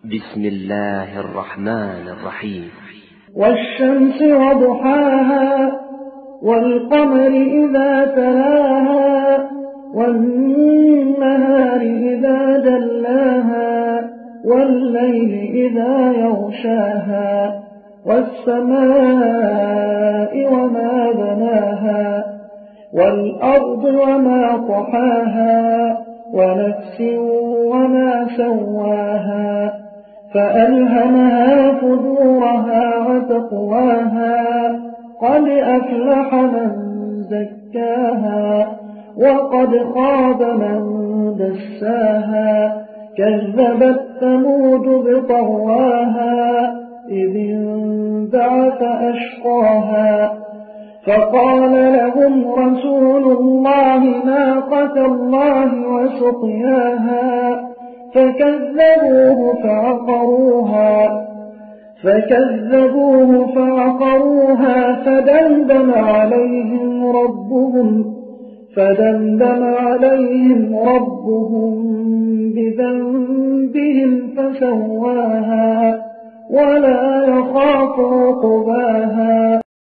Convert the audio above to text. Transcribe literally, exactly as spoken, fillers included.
بسم الله الرحمن الرحيم. والشمس وضحاها والقمر إذا تلاها والنهار إذا جلاها والليل إذا يغشاها والسماء وما بناها والأرض وما طحاها ونفس وما سواها فألهمها فجورها وتقواها قد أفلح من زكاها وقد خاب من دساها كذبت ثمود بطغواها إذ انبعث أشقاها فقال لهم رسول الله ناقة الله وسقياها فكذبوه فعقروها فكذبوه فعقروها فدمدم عليهم ربهم فدمدم عليهم ربهم بذنبهم فسواها ولا يخاف عقباها